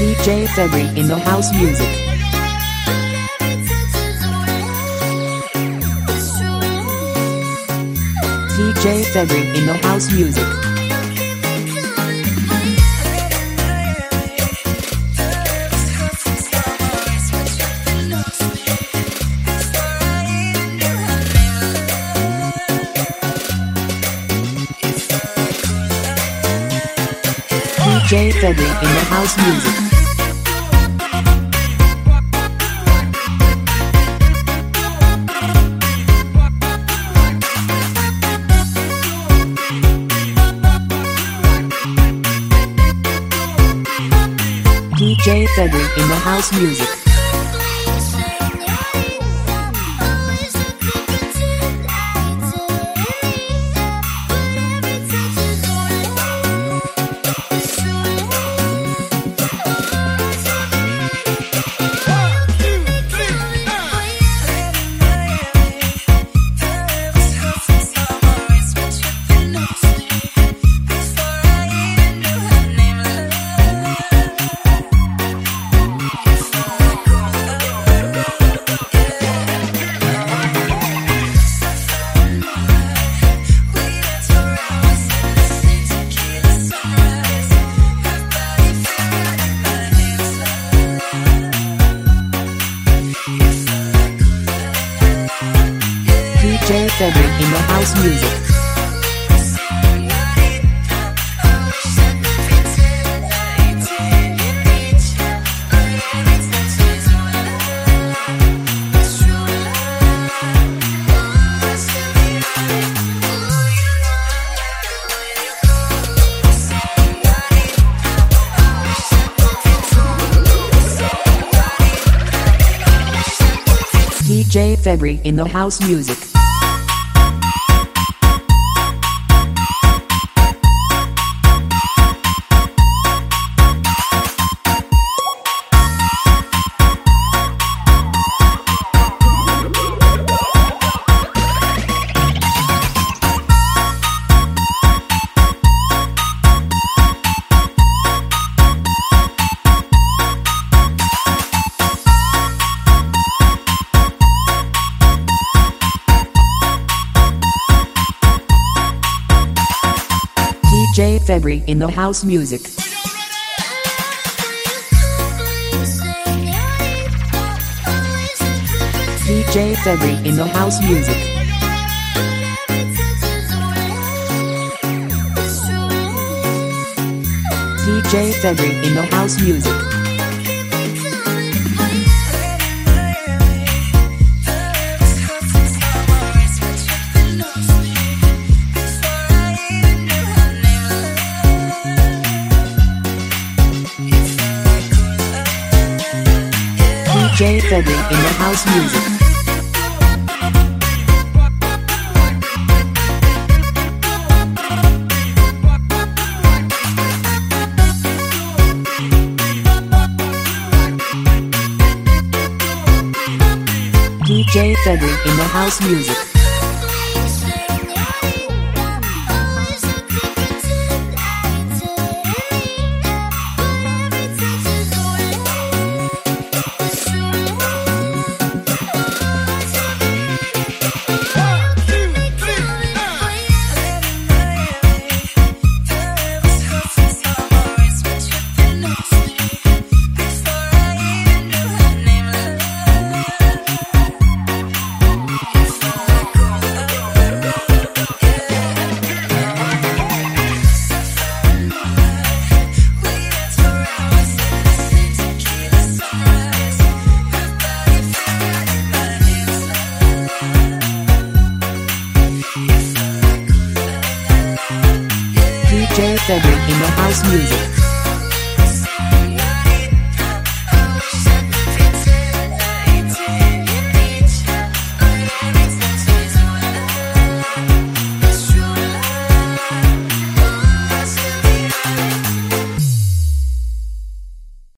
DJ February in the house music. DJ February in the house music. DJ February in the house music. DJ February in the house music. DJ February in the house music. DJ February in the house music. DJ February in the house music. DJ February in the house music. DJ February in the house music. DJ February in the house music. DJ February in the house music. DJ February in the house music.